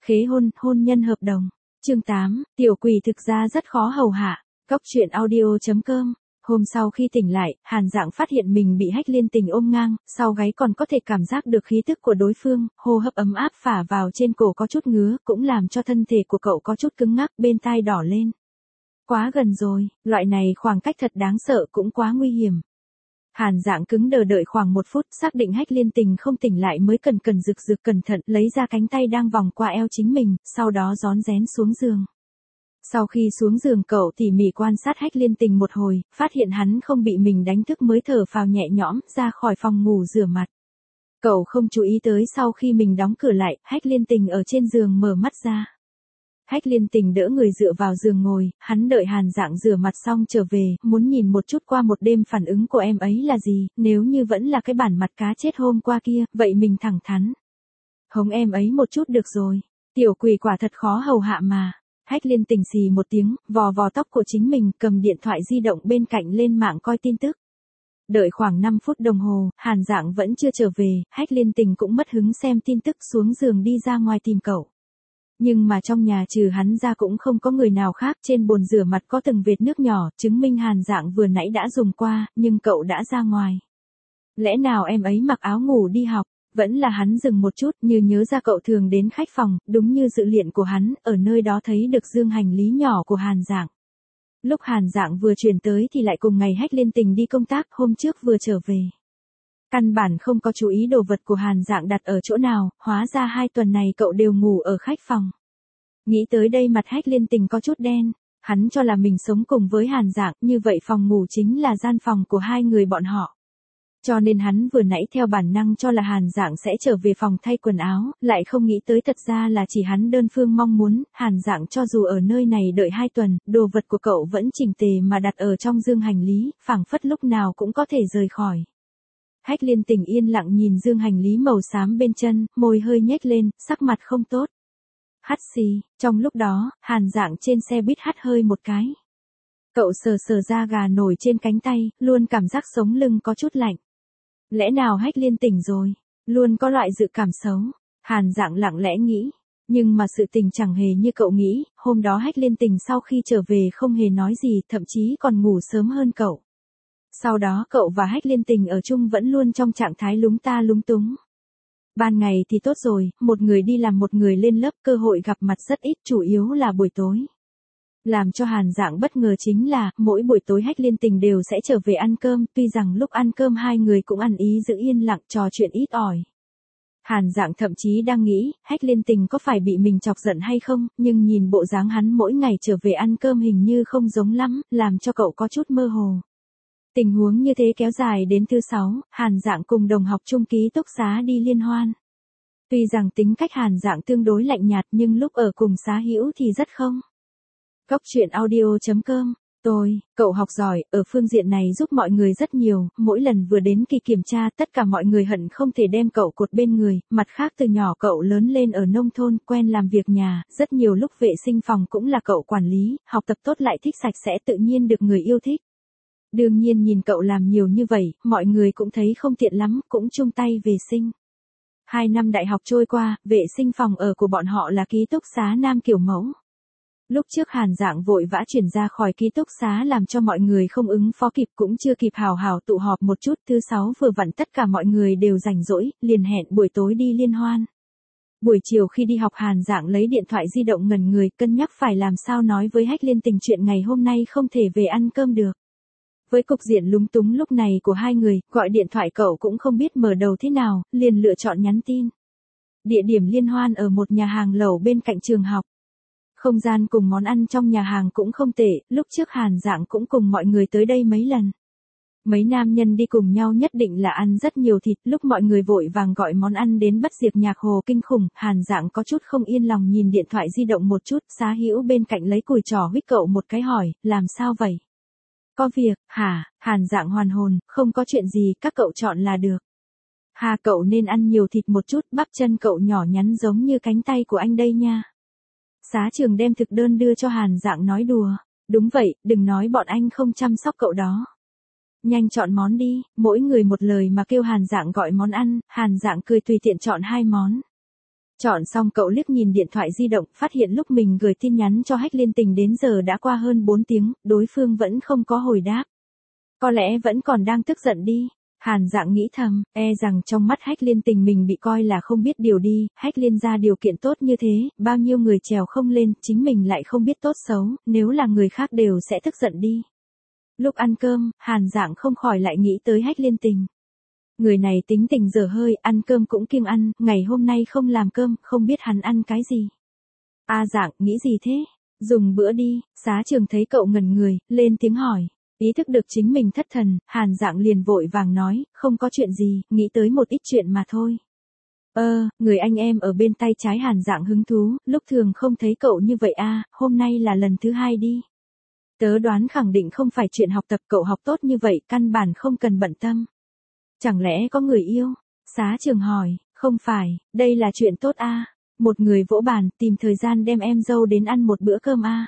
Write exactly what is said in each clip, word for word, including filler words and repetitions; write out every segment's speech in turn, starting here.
Khế hôn, hôn nhân hợp đồng. Chương tám, tiểu quỷ thực ra rất khó hầu hạ. Cốc truyện audio chấm com. Hôm sau khi tỉnh lại, Hàn Dạng phát hiện mình bị Hách Liên Tình ôm ngang, sau gáy còn có thể cảm giác được khí tức của đối phương, hô hấp ấm áp phả vào trên cổ có chút ngứa, cũng làm cho thân thể của cậu có chút cứng ngắc, bên tai đỏ lên. Quá gần rồi, loại này khoảng cách thật đáng sợ cũng quá nguy hiểm. Hàn Dạng cứng đờ đợi khoảng một phút, xác định Hách Liên Tình không tỉnh lại mới cần cần rực rực cẩn thận lấy ra cánh tay đang vòng qua eo chính mình, sau đó rón rén xuống giường. Sau khi xuống giường cậu tỉ mỉ quan sát Hách Liên Tình một hồi, phát hiện hắn không bị mình đánh thức mới thở phào nhẹ nhõm, ra khỏi phòng ngủ rửa mặt. Cậu không chú ý tới sau khi mình đóng cửa lại, Hách Liên Tình ở trên giường mở mắt ra. Hách Liên Tình đỡ người dựa vào giường ngồi, hắn đợi Hàn Dạng rửa mặt xong trở về, muốn nhìn một chút qua một đêm phản ứng của em ấy là gì, nếu như vẫn là cái bản mặt cá chết hôm qua kia, vậy mình thẳng thắn. Hống em ấy một chút được rồi, tiểu quỷ quả thật khó hầu hạ mà. Hách Liên Tình xì một tiếng, vò vò tóc của chính mình, cầm điện thoại di động bên cạnh lên mạng coi tin tức. Đợi khoảng năm phút đồng hồ, Hàn Dạng vẫn chưa trở về, Hách Liên Tình cũng mất hứng xem tin tức xuống giường đi ra ngoài tìm cậu. Nhưng mà trong nhà trừ hắn ra cũng không có người nào khác, trên bồn rửa mặt có từng vệt nước nhỏ, chứng minh Hàn Dạng vừa nãy đã dùng qua, nhưng cậu đã ra ngoài. Lẽ nào em ấy mặc áo ngủ đi học? Vẫn là hắn dừng một chút, như nhớ ra cậu thường đến khách phòng, đúng như dự liệu của hắn, ở nơi đó thấy được dương hành lý nhỏ của Hàn Dạng. Lúc Hàn Dạng vừa chuyển tới thì lại cùng ngày Hách Liên Tình đi công tác, hôm trước vừa trở về. Căn bản không có chú ý đồ vật của Hàn Dạng đặt ở chỗ nào, hóa ra hai tuần này cậu đều ngủ ở khách phòng. Nghĩ tới đây mặt Hách Liên Tình có chút đen, hắn cho là mình sống cùng với Hàn Dạng, như vậy phòng ngủ chính là gian phòng của hai người bọn họ. Cho nên hắn vừa nãy theo bản năng cho là Hàn Dạng sẽ trở về phòng thay quần áo, lại không nghĩ tới thật ra là chỉ hắn đơn phương mong muốn, Hàn Dạng cho dù ở nơi này đợi hai tuần, đồ vật của cậu vẫn chỉnh tề mà đặt ở trong dương hành lý, phảng phất lúc nào cũng có thể rời khỏi. Hách Liên Tình yên lặng nhìn dương hành lý màu xám bên chân, môi hơi nhếch lên, sắc mặt không tốt. Hắt xì, trong lúc đó, Hàn Dạng trên xe buýt hắt hơi một cái. Cậu sờ sờ da gà nổi trên cánh tay, luôn cảm giác sống lưng có chút lạnh. Lẽ nào Hách Liên Tình rồi? Luôn có loại dự cảm xấu. Hàn Dạng lặng lẽ nghĩ. Nhưng mà sự tình chẳng hề như cậu nghĩ, hôm đó Hách Liên Tình sau khi trở về không hề nói gì, thậm chí còn ngủ sớm hơn cậu. Sau đó cậu và Hách Liên Tình ở chung vẫn luôn trong trạng thái lúng ta lúng túng. Ban ngày thì tốt rồi, một người đi làm một người lên lớp, cơ hội gặp mặt rất ít, chủ yếu là buổi tối. Làm cho Hàn Dạng bất ngờ chính là, mỗi buổi tối Hách Liên Tình đều sẽ trở về ăn cơm, tuy rằng lúc ăn cơm hai người cũng ăn ý giữ yên lặng trò chuyện ít ỏi. Hàn Dạng thậm chí đang nghĩ, Hách Liên Tình có phải bị mình chọc giận hay không, nhưng nhìn bộ dáng hắn mỗi ngày trở về ăn cơm hình như không giống lắm, làm cho cậu có chút mơ hồ. Tình huống như thế kéo dài đến thứ sáu, Hàn Dạng cùng đồng học chung ký túc xá đi liên hoan. Tuy rằng tính cách Hàn Dạng tương đối lạnh nhạt nhưng lúc ở cùng xá hữu thì rất không. Cốc truyện audio chấm com. Tôi, cậu học giỏi, ở phương diện này giúp mọi người rất nhiều, mỗi lần vừa đến kỳ kiểm tra tất cả mọi người hận không thể đem cậu cột bên người, mặt khác từ nhỏ cậu lớn lên ở nông thôn, quen làm việc nhà, rất nhiều lúc vệ sinh phòng cũng là cậu quản lý, học tập tốt lại thích sạch sẽ tự nhiên được người yêu thích. Đương nhiên nhìn cậu làm nhiều như vậy, mọi người cũng thấy không tiện lắm, cũng chung tay vệ sinh. Hai năm đại học trôi qua, vệ sinh phòng ở của bọn họ là ký túc xá nam kiểu mẫu. Lúc trước Hàn Dạng vội vã chuyển ra khỏi ký túc xá làm cho mọi người không ứng phó kịp, cũng chưa kịp hào hào tụ họp một chút, thứ sáu vừa vặn tất cả mọi người đều rảnh rỗi, liền hẹn buổi tối đi liên hoan. Buổi chiều khi đi học Hàn Dạng lấy điện thoại di động ngẩn người, cân nhắc phải làm sao nói với Hách Liên Tình chuyện ngày hôm nay không thể về ăn cơm được. Với cục diện lúng túng lúc này của hai người, gọi điện thoại cậu cũng không biết mở đầu thế nào, liền lựa chọn nhắn tin. Địa điểm liên hoan ở một nhà hàng lẩu bên cạnh trường học. Không gian cùng món ăn trong nhà hàng cũng không tệ, lúc trước Hàn Dạng cũng cùng mọi người tới đây mấy lần. Mấy nam nhân đi cùng nhau nhất định là ăn rất nhiều thịt, lúc mọi người vội vàng gọi món ăn đến bất diệt nhạc hồ kinh khủng, Hàn Dạng có chút không yên lòng nhìn điện thoại di động một chút, xá hữu bên cạnh lấy cùi trỏ huých cậu một cái hỏi, làm sao vậy? Có việc, hả? Hàn Dạng hoàn hồn, không có chuyện gì, các cậu chọn là được. Hà cậu nên ăn nhiều thịt một chút, bắp chân cậu nhỏ nhắn giống như cánh tay của anh đây nha. Xá trường đem thực đơn đưa cho Hàn Dạng nói đùa. Đúng vậy, đừng nói bọn anh không chăm sóc cậu đó. Nhanh chọn món đi, mỗi người một lời mà kêu Hàn Dạng gọi món ăn, Hàn Dạng cười tùy tiện chọn hai món. Chọn xong cậu liếc nhìn điện thoại di động, phát hiện lúc mình gửi tin nhắn cho Hách Liên Tình đến giờ đã qua hơn bốn tiếng, đối phương vẫn không có hồi đáp. Có lẽ vẫn còn đang tức giận đi. Hàn Dạng nghĩ thầm, e rằng trong mắt Hách Liên Tình mình bị coi là không biết điều đi, Hách Liên ra điều kiện tốt như thế, bao nhiêu người trèo không lên, chính mình lại không biết tốt xấu, nếu là người khác đều sẽ tức giận đi. Lúc ăn cơm, Hàn Dạng không khỏi lại nghĩ tới Hách Liên Tình. Người này tính tình dở hơi, ăn cơm cũng kiêng ăn, ngày hôm nay không làm cơm, không biết hắn ăn cái gì. A Dạng, nghĩ gì thế? Dùng bữa đi. Xá Trường thấy cậu ngẩn người, lên tiếng hỏi. Ý thức được chính mình thất thần, Hàn Dạng liền vội vàng nói, không có chuyện gì, nghĩ tới một ít chuyện mà thôi. Ơ, người anh em ở bên tay trái Hàn Dạng hứng thú, lúc thường không thấy cậu như vậy a, hôm nay là lần thứ hai đi. Tớ đoán khẳng định không phải chuyện học tập cậu học tốt như vậy, căn bản không cần bận tâm. Chẳng lẽ có người yêu? Xá Trường hỏi, không phải, đây là chuyện tốt a. Một người vỗ bàn, tìm thời gian đem em dâu đến ăn một bữa cơm a.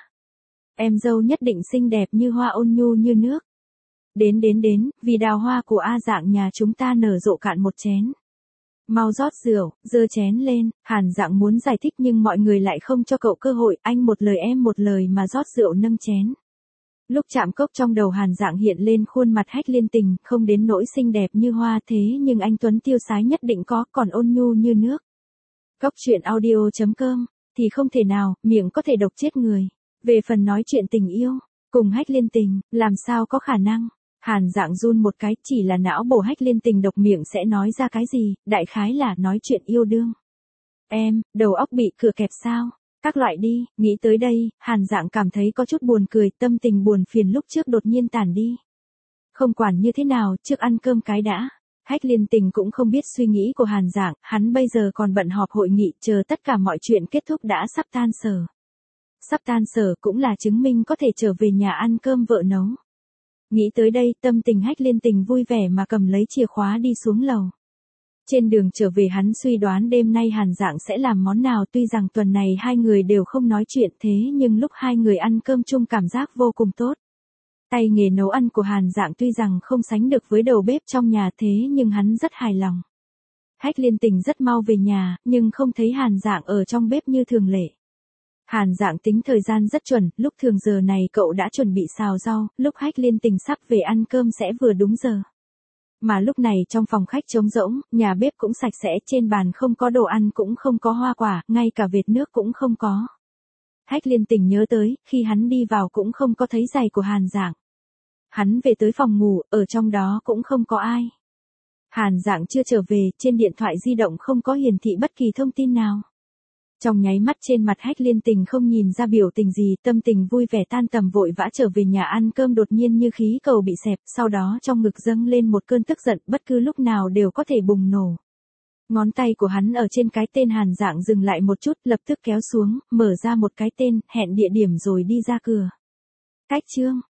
Em dâu nhất định xinh đẹp như hoa ôn nhu như nước. Đến đến đến, vì đào hoa của A Dạng nhà chúng ta nở rộ cạn một chén. Mau rót rượu, giơ chén lên, Hàn Dạng muốn giải thích nhưng mọi người lại không cho cậu cơ hội, anh một lời em một lời mà rót rượu nâng chén. Lúc chạm cốc trong đầu Hàn Dạng hiện lên khuôn mặt Hách Liên Tình, không đến nỗi xinh đẹp như hoa thế nhưng anh tuấn tiêu sái nhất định có, còn ôn nhu như nước. Cốc truyện audio chấm com, thì không thể nào, miệng có thể độc chết người. Về phần nói chuyện tình yêu, cùng Hách Liên Tình, làm sao có khả năng. Hàn Dạng run một cái, chỉ là não bổ Hách Liên Tình độc miệng sẽ nói ra cái gì, đại khái là nói chuyện yêu đương. Em, đầu óc bị cửa kẹp sao? Các loại đi, nghĩ tới đây, Hàn Dạng cảm thấy có chút buồn cười, tâm tình buồn phiền lúc trước đột nhiên tản đi. Không quản như thế nào, trước ăn cơm cái đã. Hách Liên Tình cũng không biết suy nghĩ của Hàn Dạng, hắn bây giờ còn bận họp hội nghị, chờ tất cả mọi chuyện kết thúc đã sắp tan sở. Sắp tan sở cũng là chứng minh có thể trở về nhà ăn cơm vợ nấu. Nghĩ tới đây, tâm tình Hách Liên Tình vui vẻ mà cầm lấy chìa khóa đi xuống lầu. Trên đường trở về hắn suy đoán đêm nay Hàn Dạng sẽ làm món nào, tuy rằng tuần này hai người đều không nói chuyện thế nhưng lúc hai người ăn cơm chung cảm giác vô cùng tốt. Tay nghề nấu ăn của Hàn Dạng tuy rằng không sánh được với đầu bếp trong nhà thế nhưng hắn rất hài lòng. Hách Liên Tình rất mau về nhà, nhưng không thấy Hàn Dạng ở trong bếp như thường lệ. Hàn Dạng tính thời gian rất chuẩn, lúc thường giờ này cậu đã chuẩn bị xào rau, lúc Hách Liên Tình sắp về ăn cơm sẽ vừa đúng giờ. Mà lúc này trong phòng khách trống rỗng, nhà bếp cũng sạch sẽ, trên bàn không có đồ ăn cũng không có hoa quả, ngay cả vệt nước cũng không có. Hách Liên Tình nhớ tới, khi hắn đi vào cũng không có thấy giày của Hàn Dạng. Hắn về tới phòng ngủ, ở trong đó cũng không có ai. Hàn Dạng chưa trở về, trên điện thoại di động không có hiển thị bất kỳ thông tin nào. Trong nháy mắt trên mặt Hách Liên Tình không nhìn ra biểu tình gì, tâm tình vui vẻ tan tầm vội vã trở về nhà ăn cơm, đột nhiên như khí cầu bị xẹp, sau đó trong ngực dâng lên một cơn tức giận, bất cứ lúc nào đều có thể bùng nổ. Ngón tay của hắn ở trên cái tên Hàn Dạng dừng lại một chút, lập tức kéo xuống, mở ra một cái tên, hẹn địa điểm rồi đi ra cửa. Cách chương